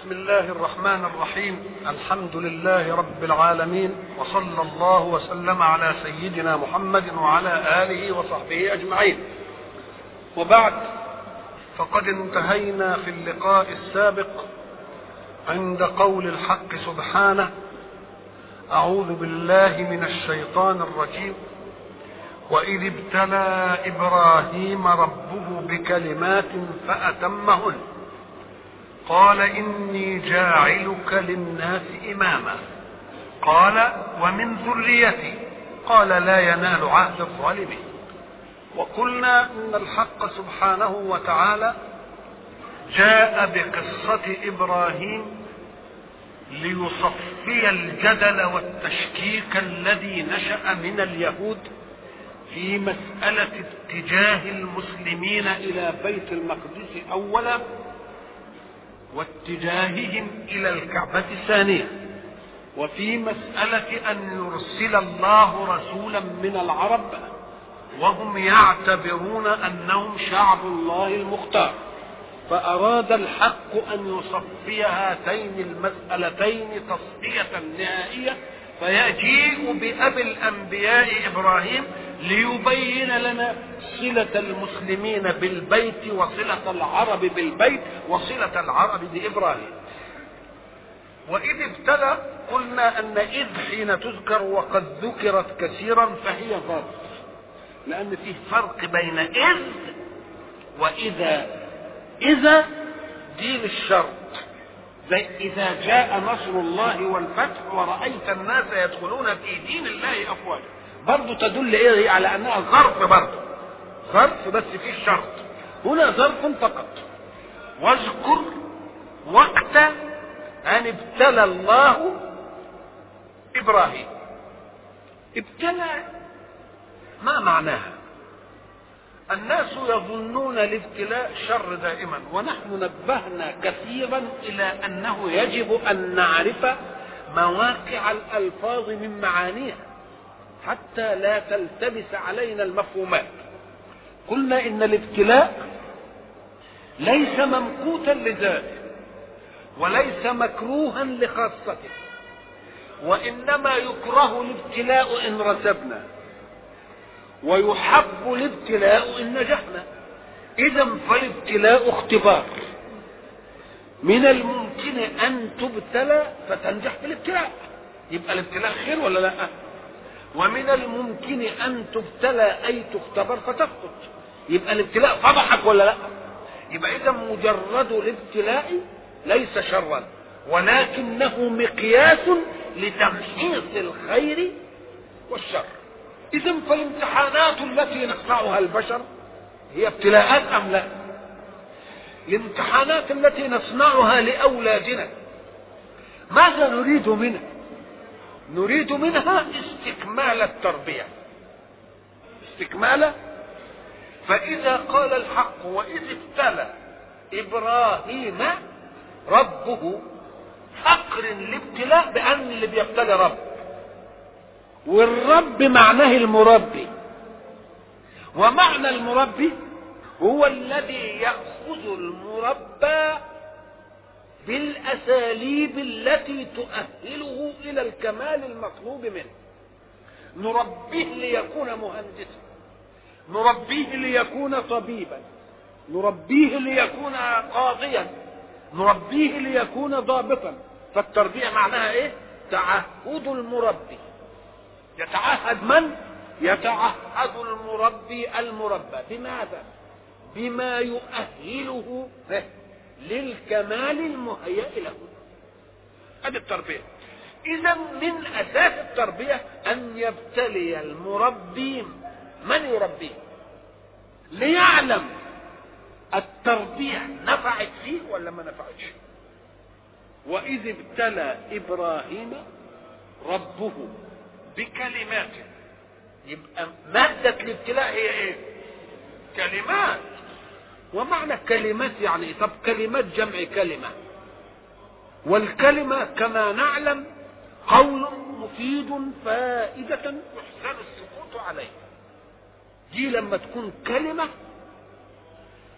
بسم الله الرحمن الرحيم. الحمد لله رب العالمين، وصلى الله وسلم على سيدنا محمد وعلى آله وصحبه أجمعين. وبعد، فقد انتهينا في اللقاء السابق عند قول الحق سبحانه: أعوذ بالله من الشيطان الرجيم. وإذ ابتلى إبراهيم ربه بكلمات فأتمهن قال إني جاعلك للناس إماما قال ومن ذريتي قال لا ينال عهد الظالمين. وقلنا إن الحق سبحانه وتعالى جاء بقصة إبراهيم ليصفي الجدل والتشكيك الذي نشأ من اليهود في مسألة اتجاه المسلمين إلى بيت المقدس أولا، واتجاههم إلى الكعبة ثانيا، وفي مسألة أن يرسل الله رسولا من العرب وهم يعتبرون أنهم شعب الله المختار، فأراد الحق أن يصفي هاتين المسألتين تصفية نهائية، فيجيء بأبي الأنبياء إبراهيم ليبين لنا صلة المسلمين بالبيت وصلة العرب بالبيت وصلة العرب بإبراهيم. وإذ ابتلى، قلنا أن إذ حين تذكر وقد ذكرت كثيرا فهي ظرف، لأن فيه فرق بين إذ وإذا. إذا دي للشرط، زي إذا جاء نصر الله والفتح ورأيت الناس يدخلون في دين الله أفواجا، برضو تدل إيه على أنها ظرف، برضو ظرف بس فيه شرط. هنا ظرف فقط. واذكر وقت أن ابتلى الله إبراهيم. ابتلى ما معناها؟ الناس يظنون الابتلاء شر دائما، ونحن نبهنا كثيرا إلى أنه يجب أن نعرف مواقع الألفاظ من معانيها حتى لا تلتبس علينا المفهومات. قلنا إن الابتلاء ليس ممقوتا لذاته وليس مكروها لخاصته، وإنما يكره الابتلاء إن رتبنا، ويحب الابتلاء إن نجحنا. إذا فالابتلاء اختبار. من الممكن أن تبتلى فتنجح في الابتلاء، يبقى الابتلاء خير ولا لا؟ ومن الممكن أن تبتلى أي تختبر فتسقط، يبقى الابتلاء فضحك ولا لا؟ يبقى إذا مجرد الابتلاء ليس شرا، ولكنه مقياس لتمحيص الخير والشر. إذا فالامتحانات التي نصنعها البشر هي ابتلاءات أم لا؟ الامتحانات التي نصنعها لأولادنا ماذا نريد منها؟ نريد منها استكمال التربية، استكمال. فإذا قال الحق وإذ ابتلى إبراهيم ربه، أقرن الابتلاء بأن اللي بيبتلي رب، والرب معناه المربي، ومعنى المربي هو الذي يأخذ المربى بالأساليب التي تؤهله إلى الكمال المطلوب منه. نربيه ليكون مهندسا، نربيه ليكون طبيبا، نربيه ليكون قاضيا، نربيه ليكون ضابطا. فالتربية معناها ايه؟ تعهد المربي. يتعهد من؟ يتعهد المربي المربى. بماذا؟ بما يؤهله للكمال المهيأ له. هذه التربية. إذا من أساس التربية أن يبتلي المربي من يربيه ليعلم التربية نفعت فيه ولا ما نفعتش. وإذ ابتلى إبراهيم ربه بكلمات، يبقى مادة الابتلاء هي ايه؟ كلمات. ومعنى كلمات يعني طب كلمات جمع كلمة، والكلمة كما نعلم قول مفيد فائدة يحسن السكوت عليه. دي لما تكون كلمة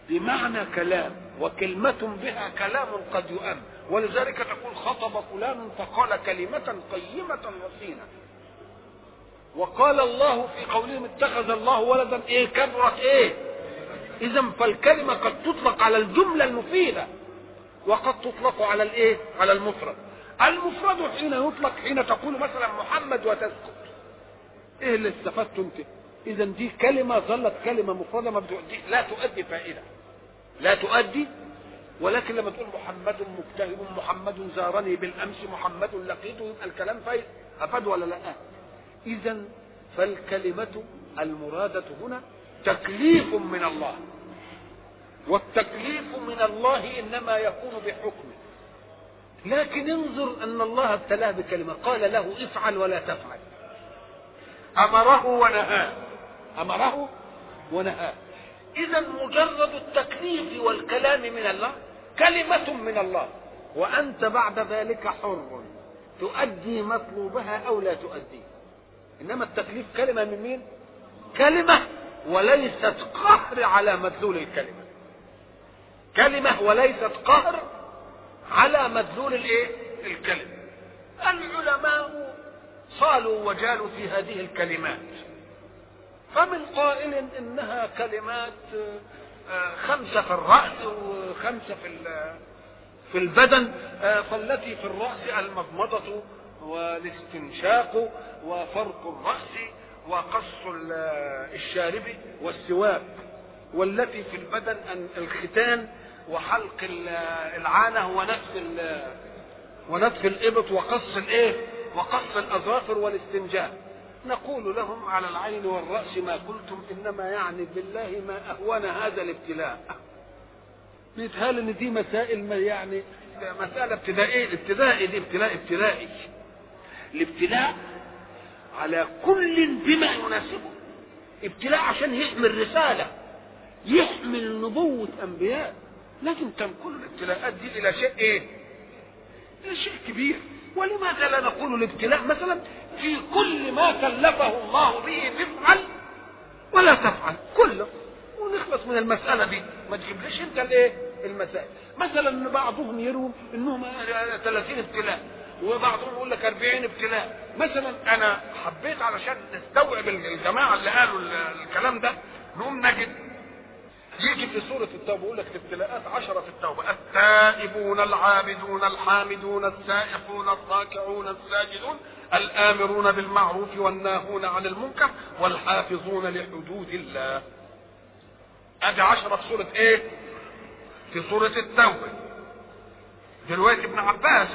بمعنى كلام، وكلمة بها كلام قد يؤم، ولذلك تقول خطب فلان فقال كلمة قيمة رصينة. وقال الله في قولهم اتخذ الله ولدا كبرت إذا فالكلمة قد تطلق على الجملة المفيدة، وقد تطلق على على المفرد. المفرد حين يطلق حين تقول مثلا محمد وتسكت، اللي استفدت انت؟ اذا دي كلمة ظلت كلمة مفردة ما بتؤدي، لا تؤدي فائدة، لا تؤدي. ولكن لما تقول محمد مجتهد، محمد زارني بالامس، محمد لقيته، يبقى الكلام فايد، افاد ولا لا؟ اذا فالكلمة المرادة هنا تكليف من الله، والتكليف من الله انما يكون بحكمه. لكن انظر ان الله ابتلاه بكلمة، قال له افعل ولا تفعل، امره ونهاه، امره ونهاه. اذا مجرد التكليف والكلام من الله كلمة من الله، وانت بعد ذلك حر تؤدي مطلوبها او لا تؤدي. انما التكليف كلمة من مين؟ كلمة وليست قهر على مدلول الكلمة، كلمة وليست قهر على مدلول الكلمة. العلماء صالوا وجالوا في هذه الكلمات، فمن قائل انها كلمات 5 في الرأس و5 في البدن، فالتي في الرأس المضمضة والاستنشاق وفرق الرأس وقص الشارب والسواك، والتي في البدن الختان وحلق العانة ونتف الإبط وقص وقص الأظافر والاستنجاء. نقول لهم على العين والرأس ما قلتم، إنما يعني بالله ما أهون هذا الابتلاء. بيتهال إن دي مسائل يعني مسألة ابتدائية، الابتدائي دي ابتلائي. الابتلاء على كل بما يناسبه، ابتلاء عشان يحمل رسالة، يحمل نبوة أنبياء. لكن تنقل الابتلاءات دي إلى شيء إلى شيء كبير. ولماذا لا نقول الابتلاء مثلا في كل ما كلفه الله به تفعل ولا تفعل كله، ونخلص من المسألة دي. ما تجيبليش انت المسائل. مثلا بعضهم يروم انهم 30 ابتلاء، وبعضهم يقول لك 40 ابتلاء. مثلا انا حبيت علشان نستوعب الجماعة اللي قالوا الكلام ده، نقوم نجد يجي في سورة التوبة يقول لك الابتلاءات 10 في التوبة: التائبون العابدون الحامدون السائحون الراكعون الساجدون الآمرون بالمعروف والناهون عن المنكر والحافظون لحدود الله. ادي 10 في سورة في سورة التوبة. دلوقتي ابن عباس،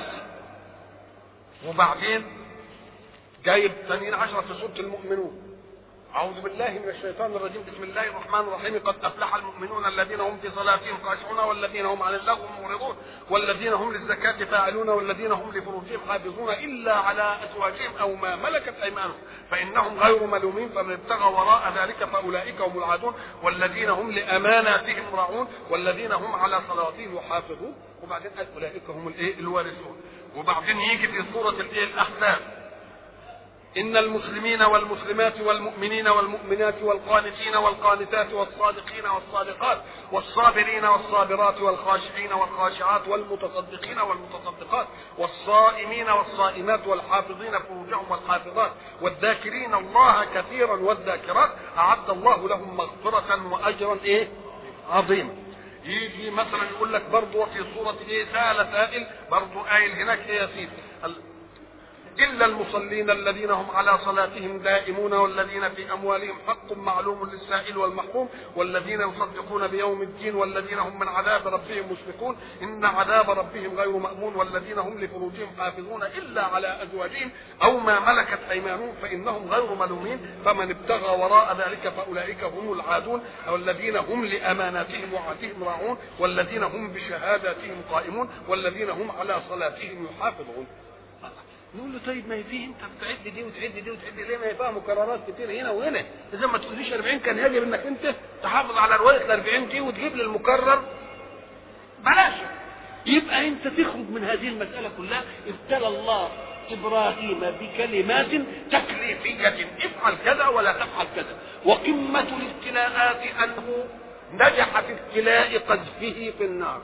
وبعدين جايب ثانيين 10 في سورة المؤمنون: أعوذ بالله من الشيطان الرجيم، بسم الله الرحمن الرحيم: قد أفلح المؤمنون الذين هم في صلاتهم خاشعون والذين هم عن اللغو معرضون والذين هم للزكاة فاعلون والذين هم لفروجهم حافظون إلا على أزواجهم أو ما ملكت أيمانهم فإنهم غير ملومين فمن ابتغى وراء ذلك فأولئك هم العادون والذين هم لأماناتهم راعون والذين هم على صلاتهم يحافظون. وبعدين قال أولئك هم الوارثون. وبعدين يجي في سورة الأحزاب: إن المسلمين والمسلمات والمؤمنين والمؤمنات والقانتين والقانتات والصادقين والصادقات والصابرين والصابرات والخاشعين والخاشعات والمتصدقين والمتصدقات والصائمين والصائمات والحافظين فروجهم والحافظات والذاكرين الله كثيرا والذاكرات أعد الله لهم مغفرة وأجرا عظيما. يجي مثلا يقول لك برضه في سورة سأل سائل، برضه قايل هناك يا سيدي: إلا المصلين الذين هم على صلاتهم دائمون والذين في أموالهم حق معلوم للسائل والمحروم والذين يصدقون بيوم الدين والذين هم من عذاب ربهم مشفقون إن عذاب ربهم غير مأمون والذين هم لفروجهم حافظون إلا على أزواجهم أو ما ملكت أيمانهم فإنهم غير ملومين فمن ابتغى وراء ذلك فأولئك هم العادون والذين هم لأماناتهم وعهدهم راعون والذين هم بشهاداتهم قائمون والذين هم على صلاتهم يحافظون. نقول له طيب ما هي فيه انت بتعد دي وتعد دي وتعد ليه؟ ما هي فيها مكررات كتير هنا وهنا. اذا ما تقوليش 40 كان يجب انك انت تحافظ على روايه ال 40 دي وتجيب لي المكرر بلاش. يبقى انت تخرج من هذه المساله كلها: ابتلى الله ابراهيم بكلمات تكليفيه: افعل كذا ولا تفعل كذا. وقمه الابتلاءات انه نجح في ابتلاء قذفه في النار.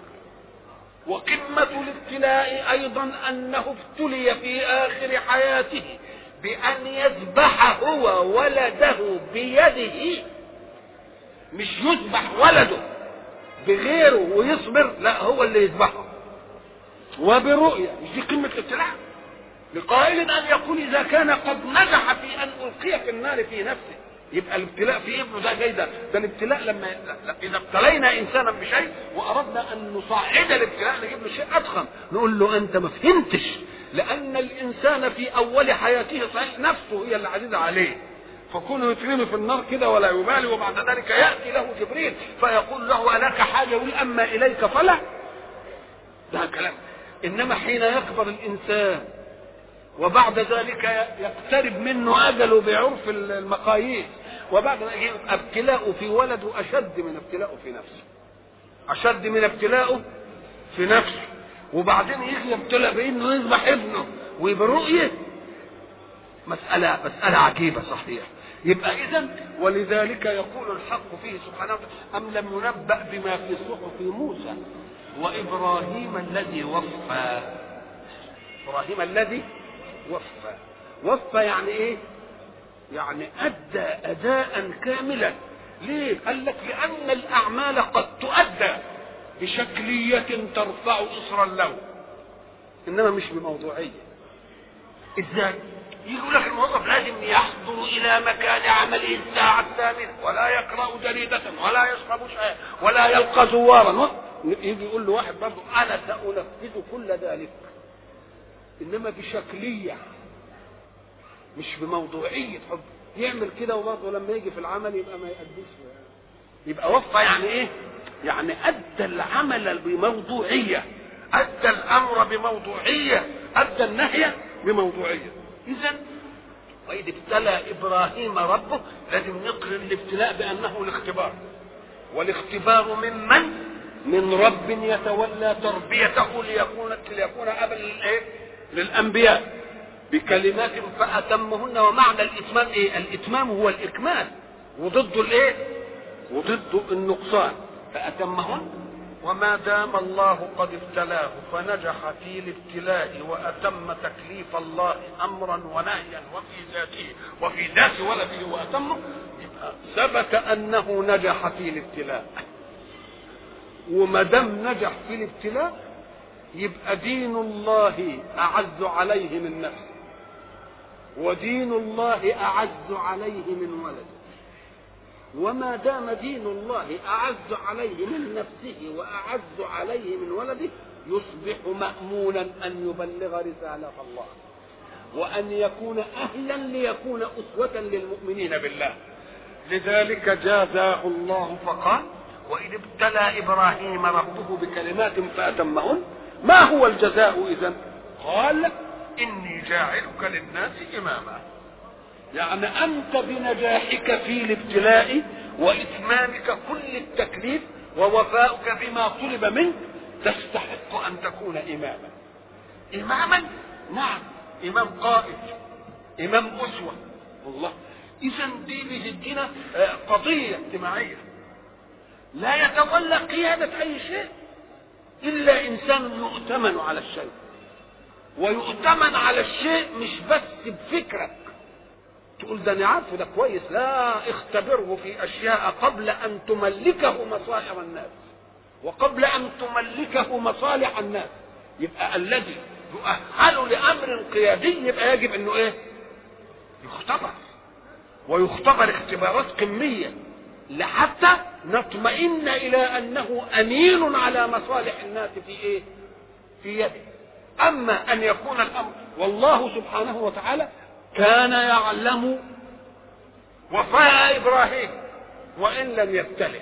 وقمة الابتلاء أيضا أنه ابتلي في آخر حياته بأن يذبح هو ولده بيده، مش يذبح ولده بغيره ويصبر، لا هو اللي يذبحه وبرؤية. مش دي قمة الابتلاء؟ لقائل أن يقول إذا كان قد نجح في أن ألقي في النار في نفسه، يبقى الابتلاء في ابنه ده جيد. ده الابتلاء لما إذا ابتلينا إنسانا بشيء وأردنا أن نصعد الابتلاء نجيب له شيء أضخم، نقول له أنت ما فهمتش، لأن الإنسان في أول حياته صحيح نفسه هي اللي عزيزة عليه، فكونه يترمي في النار كده ولا يبالي، وبعد ذلك يأتي له جبريل فيقول له ألك حاجة؟ يقول أما إليك فلا. ده كلام. إنما حين يكبر الإنسان وبعد ذلك يقترب منه أجله بعرف المقاييس، وبعد ذلك ابتلاءه في ولده أشد من ابتلاءه في نفسه، أشد من ابتلاءه في نفسه، وبعدين يجي يبتلى بأنه يذبح ابنه وبرؤية. مسألة عجيبة صحيح. يبقى إذن ولذلك يقول الحق فيه سبحانه وتعالى أم لم ينبأ بما في صحف موسى وإبراهيم الذي وفى. إبراهيم الذي وفى يعني إيه؟ يعني أدى أداء كاملا. ليه؟ قال لك لأن الأعمال قد تؤدى بشكلية ترفع إصرا له، إنما مش بموضوعية. إزاي؟ يقول لك الموظف لازم يحضر إلى مكان عمله الساعة 8 ولا يقرأ جريدة ولا يشرب شيئا ولا يلقى زوارا. يجي يقول له واحد برضه أنا سأنفذ كل ذلك، إنما بشكلية مش بموضوعية حب. يعمل كده وبرضه لما يجي في العمل يبقى ما يأديش. يبقى وفى يعني إيه؟ يعني أدى العمل بموضوعية، أدى الأمر بموضوعية، أدى النهي بموضوعية. إذن وإذ ابتلى إبراهيم ربه، لازم نقرن الابتلاء بأنه الاختبار، والاختبار من رب يتولى تربيته ليكون أبا للأنبياء بكلمات فأتمهن. ومعنى الإتمام إيه؟ الإتمام هو الإكمال، وضده الإيه؟ وضده النقصان. فأتمهن. وما دام الله قد ابتلاه فنجح في الابتلاء وأتم تكليف الله أمرا ونهيا وفي ذات ولده وأتمه، يبقى ثبت أنه نجح في الابتلاء. وما دام نجح في الابتلاء يبقى دين الله أعز عليه من نفسه، ودين الله أعز عليه من ولده. وما دام دين الله أعز عليه من نفسه وأعز عليه من ولده، يصبح مأمونا أن يبلغ رسالة الله وأن يكون أهلا ليكون أسوة للمؤمنين بالله. لذلك جازاه الله فقال وإذ ابتلى إبراهيم ربه بكلمات فأتمهن. ما هو الجزاء إذن؟ قال إني جاعلك للناس إماما. يعني أنت بنجاحك في الابتلاء وإتمامك كل التكليف ووفاؤك بما طلب منك تستحق أن تكون إماما. إماما؟ نعم، إمام قائد، إمام أسوة. والله إذن دي بتدينا قضية اجتماعية. لا يتولى قيادة أي شيء إلا إنسان يؤتمن على الشيء، ويؤتمن على الشيء مش بس بفكرك تقول ده أنا عارفه ده كويس، لا، اختبره في أشياء قبل أن تملكه مصالح الناس وقبل أن تملكه مصالح الناس. يبقى الذي يؤهل لأمر قيادي يبقى يجب أنه إيه؟ يختبر، ويختبر اختبارات قمية لحتى نطمئن إلى أنه أمين على مصالح الناس في إيه؟ في يده. أما أن يكون الأمر والله سبحانه وتعالى كان يعلم وفاء إبراهيم وإن لم يبتله،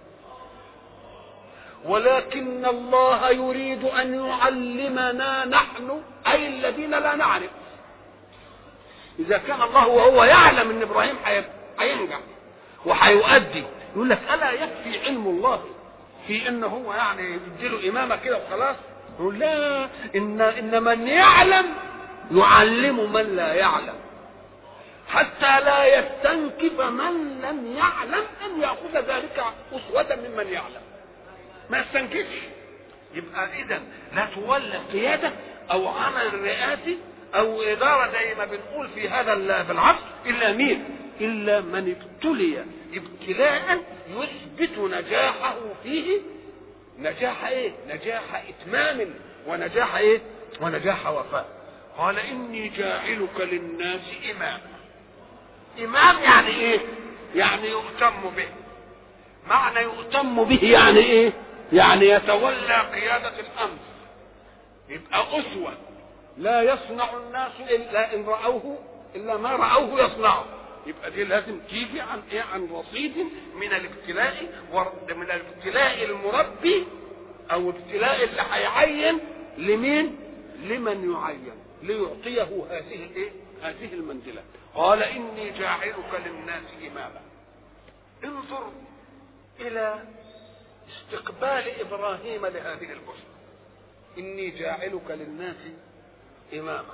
ولكن الله يريد أن يعلمنا نحن أي الذين لا نعرف. إذا كان الله وهو يعلم أن إبراهيم هينجح وهيؤدي، يقول لك ألا يكفي علم الله في أنه هو يعني يديله إمامة كده وخلاص؟ يقول لا، إن من يعلم يعلم من لا يعلم. حتى لا يستنكف من لم يعلم أن يأخذ ذلك أسوة ممن يعلم، ما يستنكفش. يبقى إذن لا تولى قيادة أو عمل رئاسي أو إدارة زي ما بنقول في هذا في العصر إلا مين؟ إلا من ابتلي ابتلاء يثبت نجاحه فيه نجاح إيه؟ نجاح إتمام ونجاح إيه؟ ونجاح وفاء. قال إني جاعلك للناس إماما. إمام يعني إيه؟ يعني يؤتم به. معنى يؤتم به يعني إيه؟ يعني يتولى قيادة الأمر، يبقى أسوة، لا يصنع الناس إلا إن رأوه، إلا ما رأوه يصنعه. يبقى دي لازم تيجي عن إيه؟ عن رصيد من الابتلاء، من الابتلاء المربي أو ابتلاء اللي هيعين لمين؟ لمن يعين ليعطيه هذه الإيه؟ هذه المنزلة. قال إني جاعلك للناس إماما. انظر إلى استقبال إبراهيم لهذه البشرى، إني جاعلك للناس إماما.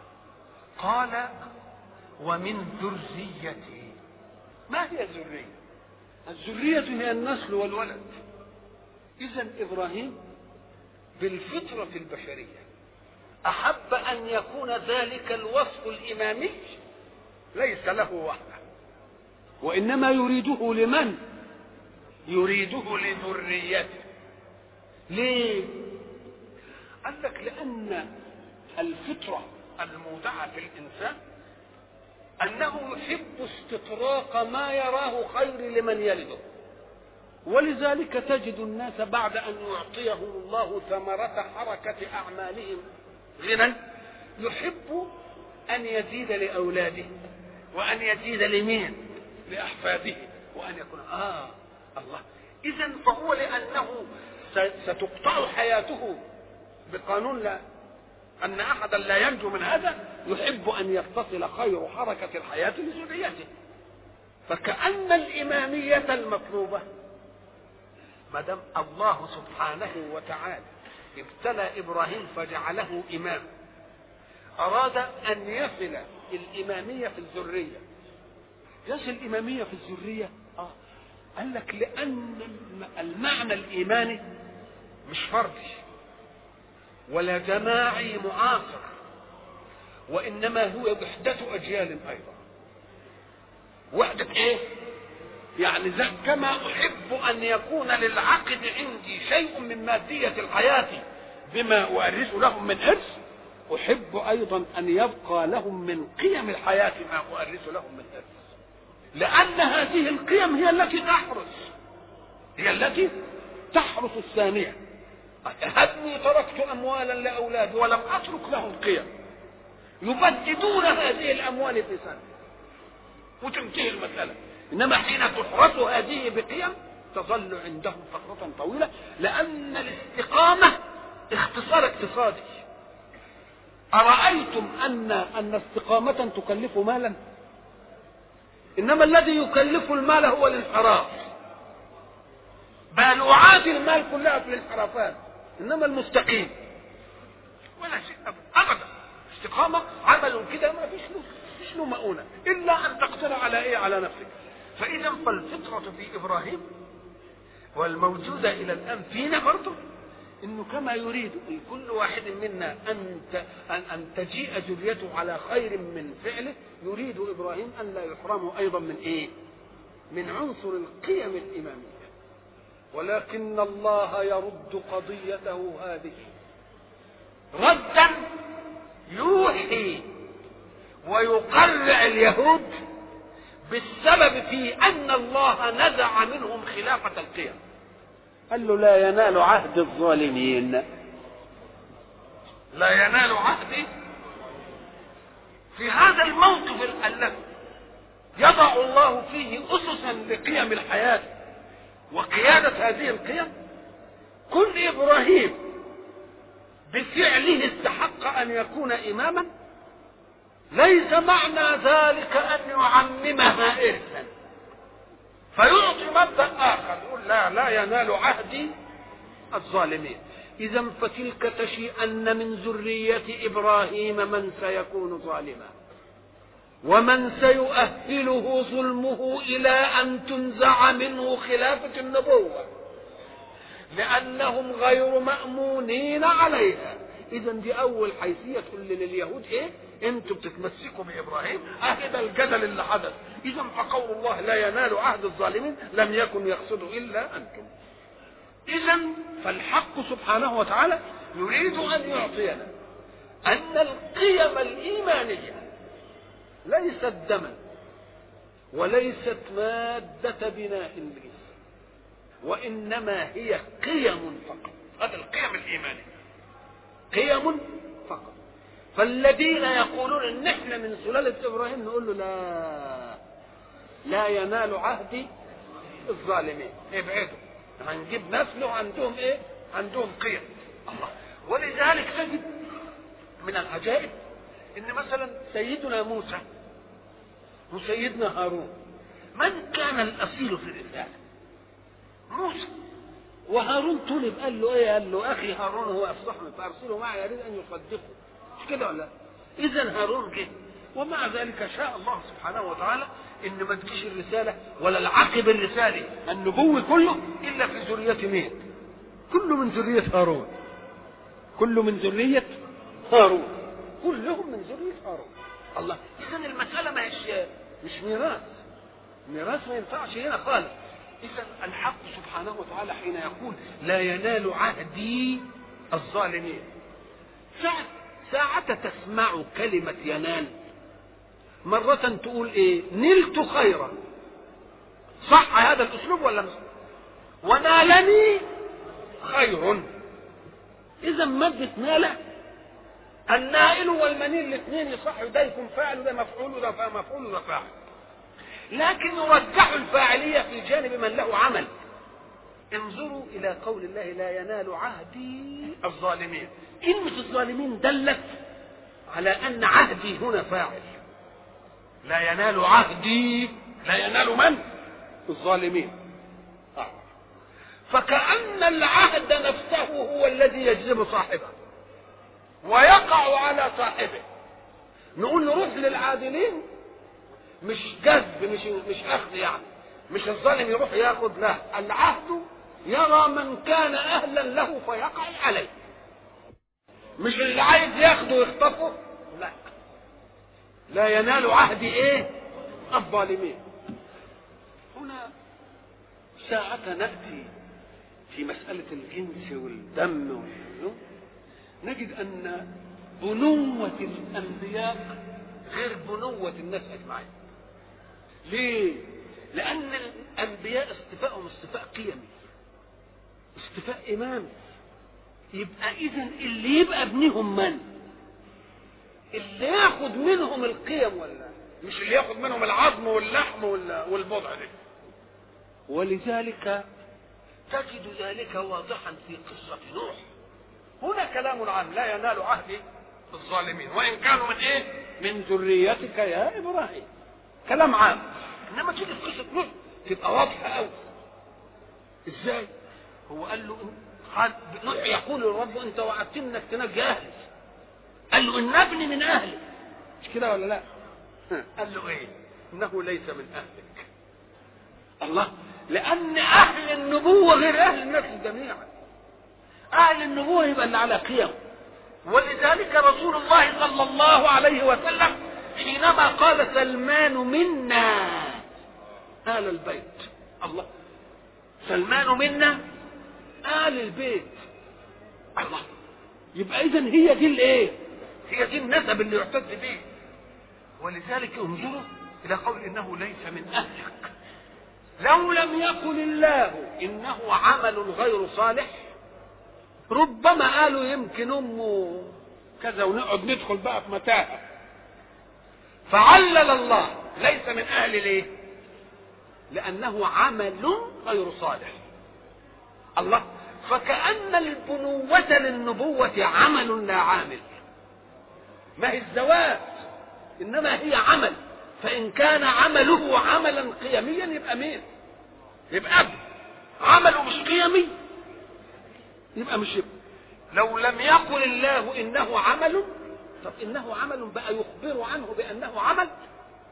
قال ومن ذريتي. ما هي الذرية؟ الذرية هي النسل والولد. إذن إبراهيم بالفطرة البشرية أحب أن يكون ذلك الوصف الإمامي ليس له وحده، وإنما يريده لمن؟ يريده لذريته. ليه؟ قال لك لأن الفطرة المودعة في الإنسان أنه يحب استطراق ما يراه خير لمن يلده، ولذلك تجد الناس بعد أن يعطيهم الله ثمرة حركة أعمالهم غنى يحب أن يزيد لأولاده وأن يزيد لمين؟ لأحفاده، وأن يكون الله. إذن فهو لأنه ستقطع حياته بقانون لا أن أحدا لا ينجو من هذا، يحب أن يتصل خير حركة الحياة لذريته. فكأن الإمامية المطلوبة ما دام الله سبحانه وتعالى ابتلى إبراهيم فجعله إمام، أراد أن يصل الإمامية في الذرية. يصل الإمامية في الذرية قال لك لأن المعنى الإيماني مش فردي ولا جماعي معاصر، وإنما هو وحدة أجيال أيضا. وحدة إيه؟ يعني كما أحب أن يكون للعقد عندي شيء من مادية الحياة بما أؤرث لهم من إرث، أحب أيضا أن يبقى لهم من قيم الحياة ما أؤرث لهم من إرث، لأن هذه القيم هي التي تحرس، هي التي تحرس الثانية. هبني تركت أموالا لأولادي ولم أترك لهم قيم، يبددون هذه الأموال في سنة وتنتهي المسألة. إنما حين تحرس هذه بقيم تظل عندهم فترة طويلة، لأن الاستقامة اختصار اقتصادي. أرأيتم أن استقامة تكلف مالا؟ إنما الذي يكلف المال هو الانحراف، بالوعات المال كلها في الانحرافات. إنما المستقيم ولا شيء أبدا. استقامة عمل كده ما فيش له مؤونة إلا أن تقدر على إيه؟ على نفسك. فإذا فالفطرة في إبراهيم والموجودة إلى الآن فينا برضه إنه كما يريد كل واحد منا أن تجيء ذريته على خير من فعله، يريد إبراهيم أن لا يحرموا أيضا من إيه؟ من عنصر القيم الإمامية. ولكن الله يرد قضيته هذه ردا يوحي ويقرع اليهود بالسبب في أن الله نزع منهم خلافة القيم. قال له لا ينال عهد الظالمين، لا ينال عهدي. في هذا الموقف الذي يضع الله فيه أسسا لقيم الحياة وقيادة هذه القيم، كل إبراهيم بفعله استحق أن يكون إماما، ليس معنى ذلك أن يعممها إرثا فيعطي مبدأ آخر يقول لا ينال عهدي الظالمين. إذا فتلك تشيء أن من ذرية إبراهيم من سيكون ظالما، ومن سيؤهله ظلمه إلى أن تنزع منه خلافة النبوة، لأنهم غير مأمونين عليها. إذا دي أول حيثية تقول لليهود إيه؟ أنتم بتتمسكوا بإبراهيم، أهذا الجدل اللي حدث. إذا فقول الله لا ينال عهد الظالمين لم يكن يقصد إلا أنتم. إذا فالحق سبحانه وتعالى يريد أن يعطينا أن القيم الإيمانية ليست دما وليست مادة بناء للجسم، وإنما هي قيم فقط. هذا القيم الإيمانية قيم فقط. فالذين يقولون ان احنا من سلالة ابراهيم نقول له لا ينال عهد الظالمين، ابعدوا، هنجيب نسله عندهم ايه؟ عندهم قيم. الله. ولذلك تجد من العجائب ان مثلا سيدنا موسى وسيدنا هارون، من كان الاصيل في الرسالة؟ موسى. وهارون طلب قال له ايه؟ قال له اخي هارون هو افصحني فارسله معي يريد ان يصدقه. مش كده ولا؟ اذا هارون جه، ومع ذلك شاء الله سبحانه وتعالى ان ما تجيش الرساله ولا العقب الرسالي النبوي كله الا في ذريه مين؟ كله من ذريه هارون، كله من ذريه هارون، كلهم من ذريه هارون. الله. اذا المساله ما هيش مش ميراث ما ينفعش هنا خالص. إذا الحق سبحانه وتعالى حين يقول لا ينال عهدي الظالمين، ساعة تسمع كلمة ينال مرة تقول إيه؟ نلت خيرا. صح هذا الأسلوب ولا مش؟ ونالني خير. إذا مادة نال، النائل والمنيل الاثنين يصحوا، ده يكون فاعل وده مفعول وده مفعول وده فاعل، لكن يرجح الفاعلية في جانب من له عمل. انظروا إلى قول الله لا ينال عهدي الظالمين. كلمة الظالمين دلت على أن عهدي هنا فاعل. لا ينال عهدي، لا ينال من؟ الظالمين. فكأن العهد نفسه هو الذي يجذب صاحبه ويقع على صاحبه. نقول نروح للعادلين، مش جذب، مش اخذ، يعني مش الظالم يروح ياخذ، لا، العهد يرى من كان اهلا له فيقع عليه، مش اللي عايز ياخده ويخطفه، لا ينال عهد ايه؟ الظالمين. هنا ساعة نأتي في مسألة الجنس والدم نجد ان بنوة الانبياء غير بنوة الناس اجمعين. ليه؟ لأن الأنبياء اصطفائهم اصطفاء قيمي، اصطفاء إمامي. يبقى إذن اللي يبقى ابنهم من؟ اللي ياخد منهم القيم، ولا مش اللي ياخد منهم العظم واللحم والبضع دي. ولذلك تجد ذلك واضحا في قصة نوح. هنا كلام عام لا ينال عهد الظالمين وإن كانوا من إيه؟ من ذريتك يا إبراهيم. كلام عام. انما تيجي في قصه نوح تبقى واضحه قوي. ازاي؟ هو قال له نوح يقول للرب انت وعدتني انك تنجي اهلي. قال له ان ابني من اهلي، مش كده ولا لا؟ قال له ايه؟ انه ليس من اهلك. الله. لان اهل النبوه غير اهل الناس جميعا. اهل النبوه يبقى اللي على قيم. ولذلك رسول الله صلى الله عليه وسلم حينما قال سلمان منا آل البيت، الله، سلمان منا آل البيت، الله، يبقى إذن هي دي الايه؟ هي دي النسب اللي يعتز به. ولذلك انظروا إلى قول إنه ليس من أهلك. لو لم يقل الله إنه عمل غير صالح ربما قالوا يمكن أمه كذا ونقعد ندخل بقى في متاهة. فعلل الله ليس من أهل ليه؟ لأنه عمل غير صالح. الله. فكأن البنوة للنبوة عمل لا عامل. ما هي الزواج إنما هي عمل. فإن كان عمله عملا قيميا يبقى مين؟ يبقى ابن. عمله مش قيمي يبقى مش ابن. لو لم يقل الله إنه عمل، طب إنه عمل بقى يخبر عنه بأنه عمل؟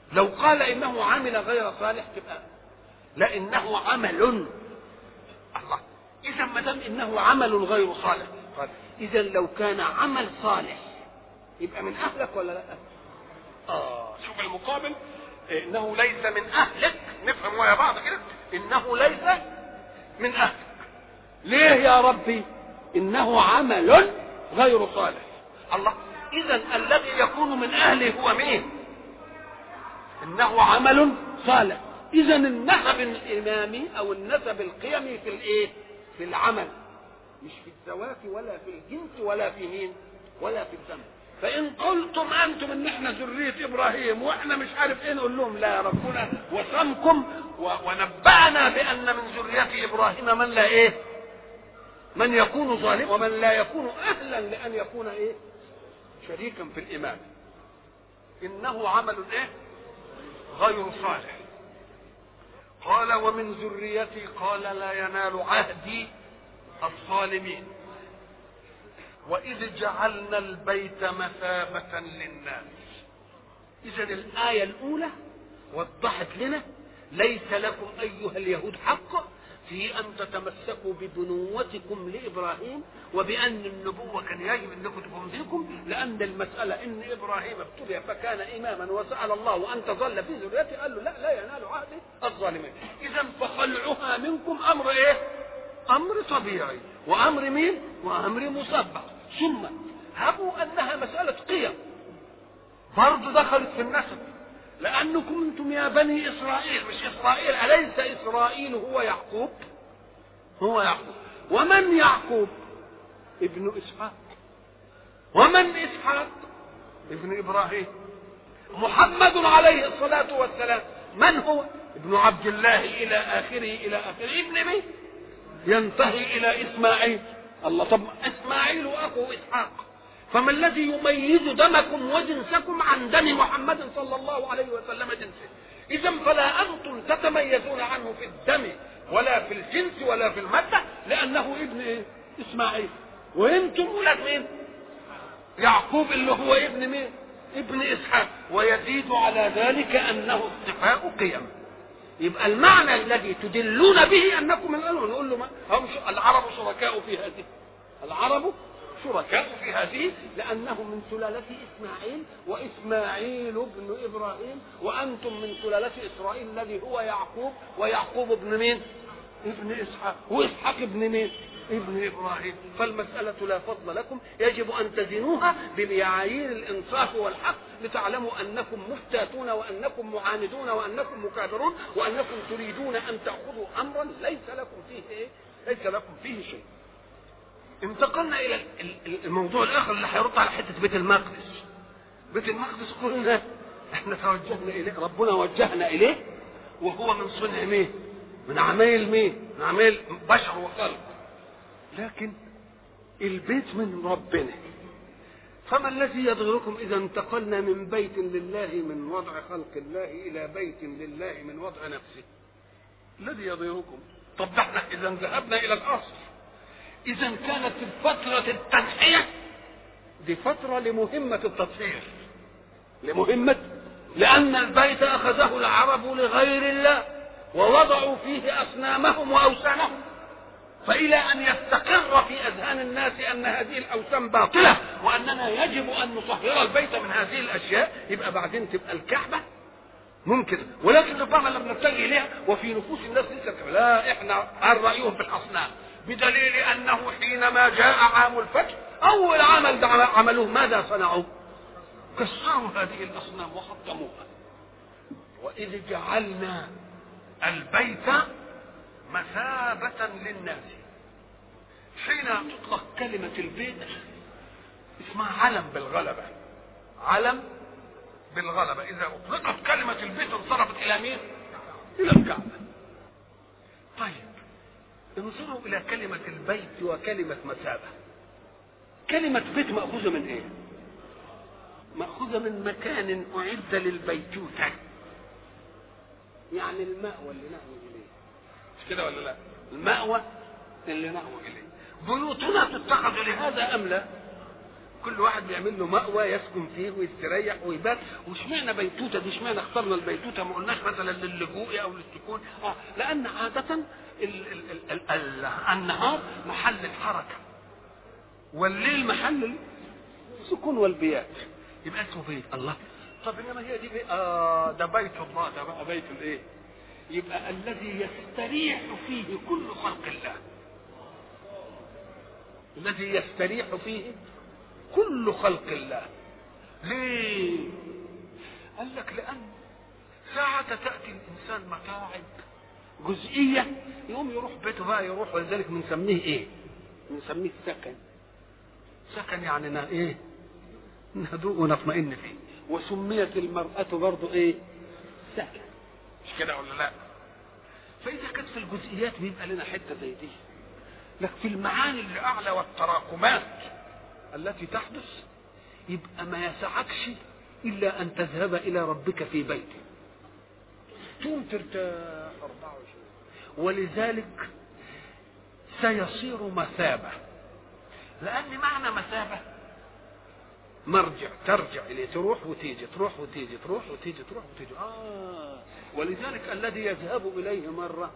لو قال انه عمل غير صالح تبقى لا، انه عمل. الله، اذا ما دام انه عمل غير صالح، اذا لو كان عمل صالح يبقى من اهلك ولا لا؟ شوف المقابل، انه ليس من اهلك، نفهم ويا بعض كده، انه ليس من اهلك. ليه يا ربي؟ انه عمل غير صالح. الله، اذا الذي يكون من اهله هو مين؟ انه عمل صالح. اذا النسب الامامي او النسب القيمي في الايه؟ في العمل، مش في الزواج ولا في الجنس ولا في مين ولا في الدم. فان قلتم انتم ان احنا ذريه ابراهيم واحنا مش عارف ايه، نقول لهم لا، ربنا وصمكم ونبأنا بان من ذريه ابراهيم من لا ايه؟ من يكون ظالما ومن لا يكون اهلا لان يكون ايه؟ شريكا في الامام. انه عمل ايه؟ غير صالح. قال ومن ذريتي، قال لا ينال عهدي الظالمين. وإذ جعلنا البيت مثابة للناس. إذا الآية الأولى وضحت لنا ليس لكم أيها اليهود حق في أن تتمسكوا ببنوتكم لإبراهيم، وبأن النبوة كان يجب أنكم تكونوا فيكم، لأن المسألة إن إبراهيم ابتلي فكان إماما وسأل الله أن تظل في ذريته، قال له لا ينال عهد الظالمين. إذا فخلعها منكم أمر إيه؟ أمر طبيعي، وأمر مين؟ وأمر مسبق. ثم هبوا أنها مسألة قيم برضو دخلت في النسب، لأنكم أنتم يا بني إسرائيل، مش إسرائيل، أليس إسرائيل هو يعقوب؟ هو يعقوب. ومن يعقوب؟ ابن إسحاق. ومن إسحاق؟ ابن إبراهيم. محمد عليه الصلاة والسلام من هو؟ ابن عبد الله إلى آخره ابن مين؟ ينتهي إلى إسماعيل. الله، طب إسماعيل وأخوه إسحاق، فما الذي يميز دمكم وجنسكم عن دم محمد صلى الله عليه وسلم جنسه؟ إذا فلا أنتم تتميزون عنه في الدم ولا في الجنس ولا في المادة، لأنه ابن إيه؟ إسماعيل. وأنتم ولاد مين؟ يعقوب اللي هو ابن مين؟ ابن إسحاق. ويزيد على ذلك أنه اصطفاء قيم. يبقى المعنى الذي تدلون به أنكم من الأول نقول له هم العرب شركاء في هذه، العرب شركاء في هذه، لأنهم من سلالة إسماعيل، وإسماعيل ابن إبراهيم، وأنتم من سلالة إسرائيل الذي هو يعقوب، ويعقوب ابن مين؟ ابن إسحاق، وإسحاق ابن مين؟ ابن إبراهيم. فالمسألة لا فضل لكم، يجب أن تزنوها بمعايير الإنصاف والحق، لتعلموا أنكم مفتاتون وأنكم معاندون وأنكم مكابرون وأنكم تريدون أن تأخذوا أمرا ليس لكم فيه إيه؟ ليس لكم فيه شيء. انتقلنا إلى الموضوع الآخر اللي هيرد على حتة بيت المقدس. بيت المقدس قلنا احنا توجهنا إليه، ربنا وجهنا إليه، وهو من صنع مين؟ من عمايل مين؟ من عمايل بشر وخلق. لكن البيت من ربنا، فما الذي يضركم إذا انتقلنا من بيت لله من وضع خلق الله إلى بيت لله من وضع نفسه؟ الذي يضركم. طب احنا إذا ذهبنا إلى الأصل، إذا كانت فترة التنحية دي فترة لمهمة التطهير، لمهمة، لأن البيت أخذه العرب لغير الله ووضعوا فيه أصنامهم وأوثانهم، فإلى أن يستقر في أذهان الناس أن هذه الأوثان باطلة وأننا يجب أن نطهر البيت من هذه الأشياء، يبقى بعدين تبقى الكعبة ممكن. ولكن ربما لم نتجه إليها وفي نفوس الناس لسه لا، إحنا عن رأيهم في الأصنام، بدليل أنه حينما جاء عام الفتح أول عمل عملوه ماذا صنعوا؟ كسروا هذه الأصنام وحطموها. وإذ جعلنا البيت مثابة للناس. حين تطلق كلمة البيت اسمها علم بالغلبة، علم بالغلبة. إذا أطلقت كلمة البيت انصرفت إلى مين؟ إلى الكعبة. طيب انظروا إلى كلمة البيت وكلمة مثابة. كلمة بيت مأخوذة من إيه؟ مأخوذة من مكان أعد للبيتوتة، يعني المأوى اللي نأوي إليه، مش كده ولا لا؟ المأوى اللي نأوي إليه. بيوتنا تتخذ لهذا أم لا؟ كل واحد بيعمل له مأوى يسكن فيه ويستريح ويبات. واشمعنى بيتوته دي؟ اشمعنى اخترنا البيتوته؟ ما قلناش مثلا للجوء او للسكون. لان عاده النهار محل الحركه والليل محل السكون والبيات، يبقى اسمه بيت الله. طب انما هي دي بيت ده بيت الله، ده بقى بيت الايه؟ يبقى الذي يستريح فيه كل خلق الله، الذي يستريح فيه كل خلق الله. ليه؟ قال لك لأن ساعة تأتي الإنسان متاعب جزئية يقوم يروح بيته بقى يروح، ولذلك بنسميه إيه؟ بنسميه السكن. سكن يعني إيه؟ نهدوء ونطمئن فيه. وسميت المرأة برضو إيه؟ سكن. مش كده ولا لا؟ فإذا كانت في الجزئيات بيبقى لنا حتة زي دي، لكن في المعاني اللي أعلى والتراكمات التي تحدث يبقى ما يسعكش إلا أن تذهب إلى ربك في بيته تقوم ترتاح 24. ولذلك سيصير مثابة، لأن معنى مثابة مرجع، ترجع إليه، تروح وتيجي، تروح وتيجي، تروح وتيجي، تروح وتيجي. ولذلك الذي يذهب إليه مرة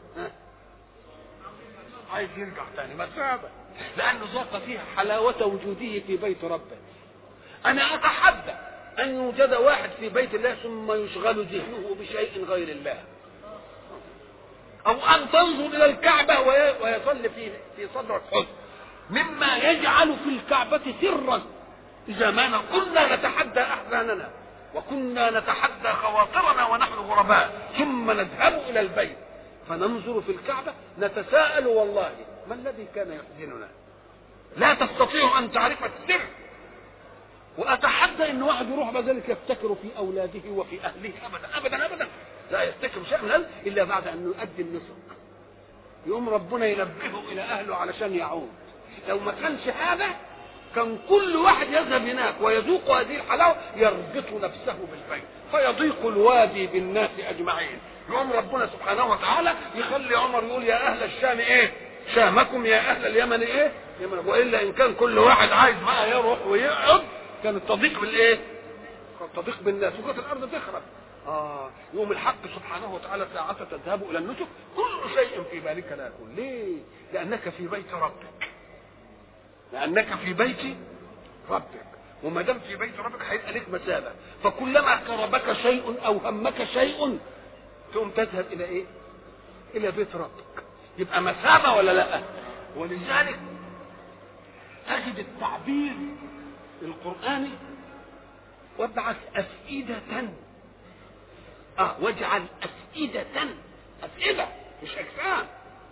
عايز يرجع تاني، مثابة، لأنه ذاق فيها حلاوة وجوده في بيت ربه. أنا أتحدى أن يوجد واحد في بيت الله ثم يشغل ذهنه بشيء غير الله، أو أن تنظر إلى الكعبة ويظل في صدرك حزن مما يجعل في الكعبة سرا. إذا ما كنا نتحدى أحزاننا وكنا نتحدى خواطرنا ونحن غرباء، ثم نذهب إلى البيت فننظر في الكعبة نتساءل والله ما الذي كان يحزننا؟ لا تستطيع أن تعرف السر. وأتحدى أن واحد يروح بذلك يفتكر في أولاده وفي أهله أبدا أبدا أبدا، لا يفتكر شيء من هذا إلا بعد أن يؤدي النسك. يوم ربنا ينبهه إلى أهله علشان يعود. لو ما كانش هذا كان كل واحد يذهب هناك ويذوق هذه الحلاوة يربط نفسه بالبيت فيضيق الوادي بالناس أجمعين. يوم ربنا سبحانه وتعالى يخلي عمر يقول يا أهل الشام إيه؟ شامكم، يا أهل اليمن إيه؟ يمن. وإلا إن كان كل واحد عايز بقى يروح ويقعد كانت تضيق بالإيه؟ كانت تضيق بالناس وكانت الأرض تخرب. يوم الحق سبحانه وتعالى ساعة تذهب إلى النسك كل شيء في بالك لا يكون. ليه؟ لأنك في بيت ربك، لأنك في بيت ربك، وما دام في بيت ربك هيبقى لك مثابة. فكلما كربك شيء أو همك شيء تقوم تذهب إلى إيه؟ إلى بيت ربك، يبقى مثابة ولا لا؟ ولذلك تجد التعبير القرآني وابعث أفئدة، واجعل أفئدة، أفئدة مش أجسام.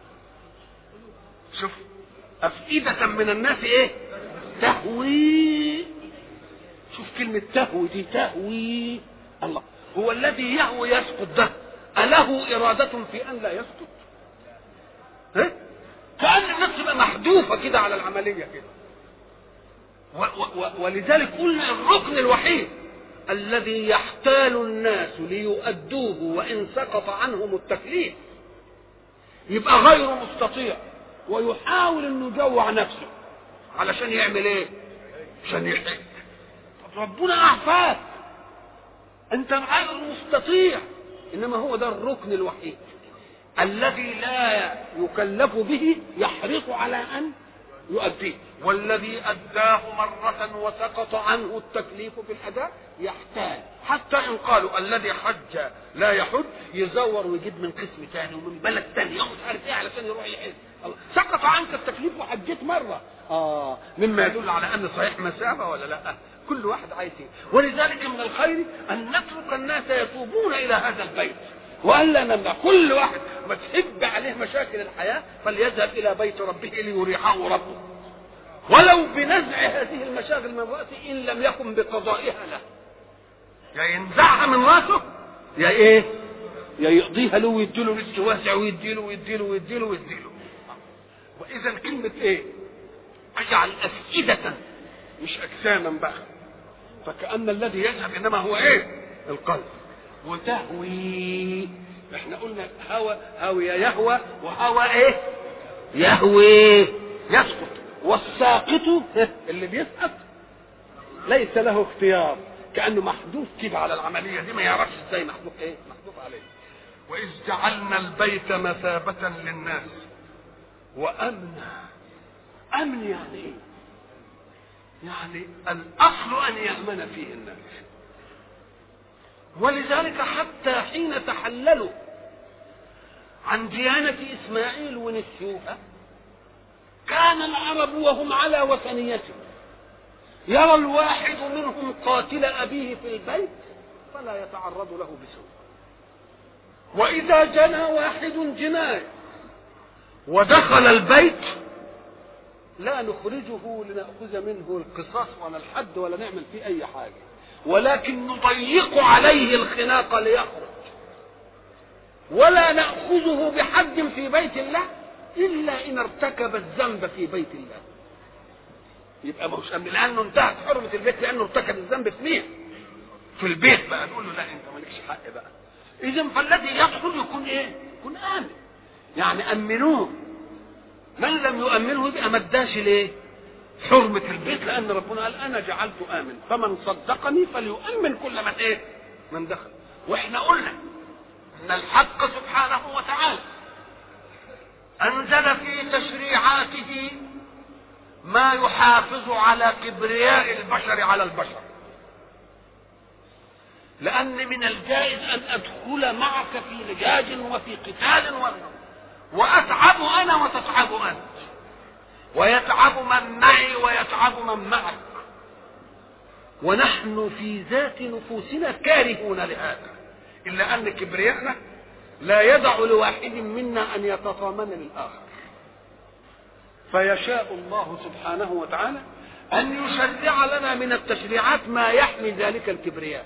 شوف أفئدة من الناس إيه؟ تهوي. شوف كلمة تهوي دي، تهوي. الله هو الذي يهوي يسقط، ده أله إرادة في أن لا يسقط؟ كأن الناس تبقى محذوفة كده على العملية كده. ولذلك قلنا الركن الوحيد الذي يحتال الناس ليؤدوه وإن سقط عنهم التكليف يبقى غير مستطيع ويحاول انه يجوع نفسه علشان يعمل ايه؟ عشان يحج. طب ربنا اعفاك، انت غير مستطيع، انما هو ده الركن الوحيد الذي لا يكلف به يحرص على ان يؤديه. والذي اداه مرة وسقط عنه التكليف في الاداء يحتاج، حتى ان قالوا الذي حج لا يحج يزور ويجيب من قسم ثاني ومن بلد ثاني ياخد عارف ايه علشان يروح يحج. سقط عنك التكليف وحجيت مرة، مما يدل على ان صحيح مثابة ولا لا؟ كل واحد عايز ايه. ولذلك من الخير ان نترك الناس يتوبون الى هذا البيت، والا نمنع كل واحد ما تحب عليه مشاكل الحياة فليذهب الى بيت ربه ليريحه ربه، ولو بنزع هذه المشاغل من رأسه إن لم يكن بقضائها له. يا ينزعها من رأسه يا إيه؟ يا يقضيها له ويديله رزق واسع ويديله ويديله ويديله ويديله. وإذا كلمة إيه؟ أجعل أفئدة مش أجساما بقى، فكأن الذي يذهب إنما هو إيه؟ القلب. وتهوي، إحنا قلنا هوى يهوى، وهوى إيه؟ يهوي يسقط. والساقط اللي بيسقط ليس له اختيار، كأنه محذوف كده على العملية دي، ما يعرفش ازاي محذوف ايه، محذوف عليه. وإذ جعلنا البيت مثابة للناس وأمنا. أمن يعني ايه؟ يعني الأصل أن يأمن فيه الناس، ولذلك حتى حين تحللوا عن ديانة إسماعيل ونسيوها كان العرب وهم على وثنيته يرى الواحد منهم قاتل أبيه في البيت فلا يتعرض له بسوء، وإذا جنى واحد جناية ودخل البيت لا نخرجه لنأخذ منه القصاص ولا الحد ولا نعمل فيه أي حاجة، ولكن نضيق عليه الخناق ليخرج، ولا نأخذه بحد في بيت الله إلا إن ارتكب الذنب في بيت الله. يبقى مش أمن، لأنه انتهت حرمة البيت لأنه ارتكب الذنب في مين؟ في البيت. بقى نقول له لا أنت مالكش حق بقى. إذن فالذي يدخل يكون إيه؟ يكون آمن. يعني أمنوه. من لم يؤمنه يبقى ما اداش ليه؟ حرمة البيت، لأن ربنا قال أنا جعلت آمن فمن صدقني فليؤمن كل من إيه؟ من دخل. وإحنا قلنا أن الحق سبحانه وتعالى أنزل في تشريعاته ما يحافظ على كبرياء البشر على البشر، لأن من الجائز أن أدخل معك في لجاج وفي قتال وأتعب أنا وتتعب أنت، ويتعب من معي ويتعب من معك، ونحن في ذات نفوسنا كارهون لهذا، إلا أن كبرياءنا لا يدع لواحد منا أن يتطامن للآخر، فيشاء الله سبحانه وتعالى أن يشرع لنا من التشريعات ما يحمي ذلك الكبرياء،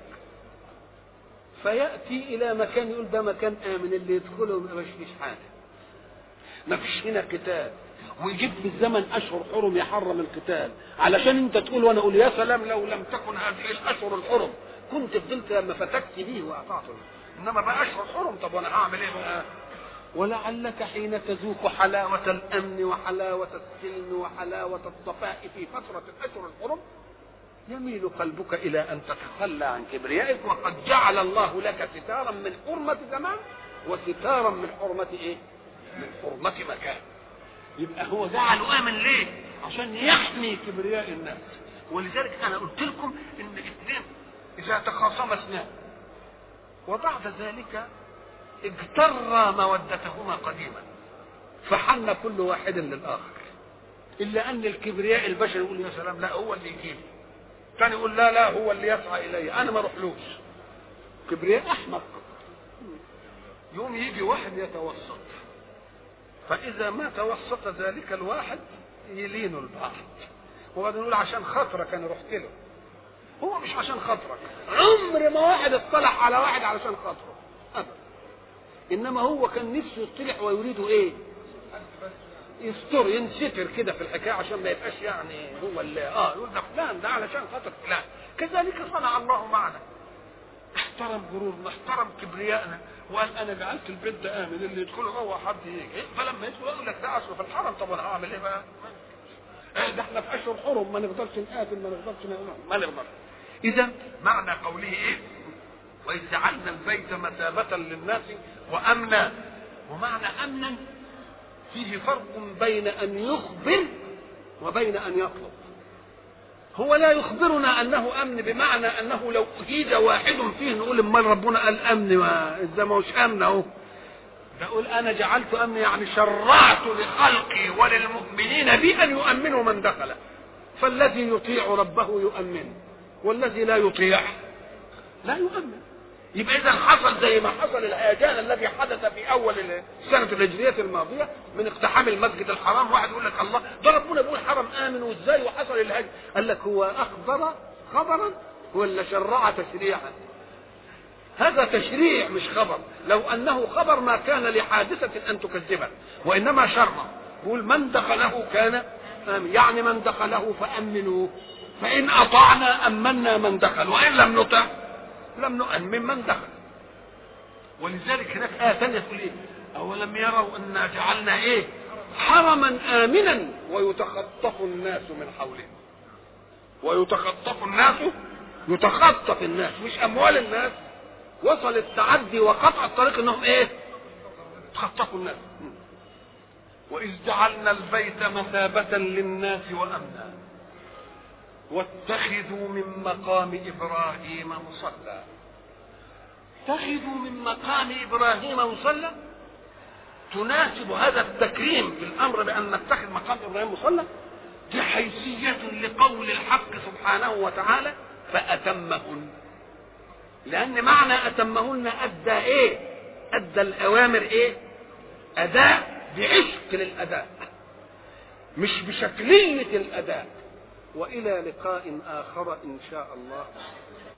فيأتي إلى مكان يقول ده مكان آمن اللي يدخله ما فيش حاجة، ما فيش هنا قتال، ويجيب في الزمن أشهر حرم يحرم القتال، علشان أنت تقول وأنا أقول يا سلام لو لم تكن هذه الأشهر الحرم كنت فضلت لما فتكت به وأطعته، إنما بقى أشهر حرم، طب وأنا هعمل إيه بقى؟ ولعلك حين تذوق حلاوة الأمن وحلاوة السلم وحلاوة الصفاء في فترة الأشهر الحرم يميل قلبك إلى أن تتخلى عن كبريائك، وقد جعل الله لك ستارا من حرمة زمان وستارا من حرمة إيه؟ من حرمة مكان. يبقى هو جعله آمن ليه؟ عشان يحمي كبرياء الناس. ولذلك أنا قلت لكم إن اثنين إذا تخاصم اثنان وبعد ذلك اجتر مودتهما قديما فحن كل واحد للآخر، إلا أن الكبرياء البشر يقول يا سلام لا هو اللي يجيب، كان يقول لا لا هو اللي يسعى إلي أنا ما روحلوش، كبرياء أحمق. يوم يجي واحد يتوسط، فإذا ما توسط ذلك الواحد يلين البعض، وبعدين يقول عشان خاطرك أنا رحت له، هو مش عشان خاطرك، عمر ما واحد اصطلح على واحد علشان خاطره أبدا، إنما هو كان نفسه يصطلح ويريد إيه؟ يستر ينستر كده في الحكاية عشان ما يبقاش يعني هو اللي يقول ده فلان ده علشان خاطر فلان. كذلك صنع الله معنا، احترم غرورنا، احترم كبريائنا، وقال انا جعلت البيت ده امن اللي يدخله هو حد يجي، فلما يدخل يقول لك ده اصله في الحرم، طب انا هعمل ايه بقى؟ ده احنا في اشهر حرم ما نقدرش نقاتل ما نقدرش ما نقدر. اذا معنى قوله ايه؟ واذ جعلنا البيت مثابة للناس وامنا، ومعنى امنا فيه فرق بين ان يخبر وبين ان يطلب. هو لا يخبرنا انه امن بمعنى انه لو اجيد واحد فيه نقول امال ربنا قال امن اذا ما هوش امن اهو، ده اقول انا جعلت امن يعني شرعت لخلقي وللمؤمنين بي ان يؤمنوا من دخل، فالذي يطيع ربه يؤمن والذي لا يطيع لا يؤمن. يبقى اذا حصل زي ما حصل الهيجان الذي حدث في اول السنه الهجريه الماضيه من اقتحام المسجد الحرام، واحد يقول لك الله ده ربنا بيقول حرم امن وازاي وحصل الهجر؟ قال لك هو اخبر خبرا ولا شرع تشريعا؟ هذا تشريع مش خبر، لو انه خبر ما كان لحادثه ان تكذبه، وانما شرع يقول من دخله كان امن، يعني من دخله فامنوه، فان اطعنا امنا من دخل وان لم نطع لم نؤمن من دخل. ولذلك هناك آية ثانية تقول إيه؟ أولم يروا أنا جعلنا إيه؟ حرما آمنا ويتخطف الناس من حولهم. ويتخطف الناس، يتخطف الناس مش اموال الناس، وصل التعدي وقطع الطريق انهم ايه؟ تخطفوا الناس. واذ جعلنا البيت مثابة للناس وامنا واتخذوا من مقام ابراهيم مصلى. اتخذوا من مقام ابراهيم مصلى تناسب هذا التكريم بالامر بان نتخذ مقام ابراهيم مصلى، دي حيثية لقول الحق سبحانه وتعالى فأتمهن، لأن معنى أتمهن أدى إيه؟ أدى الأوامر إيه؟ أداء بعشق للأداء مش بشكلية الأداء. وإلى لقاء آخر إن شاء الله.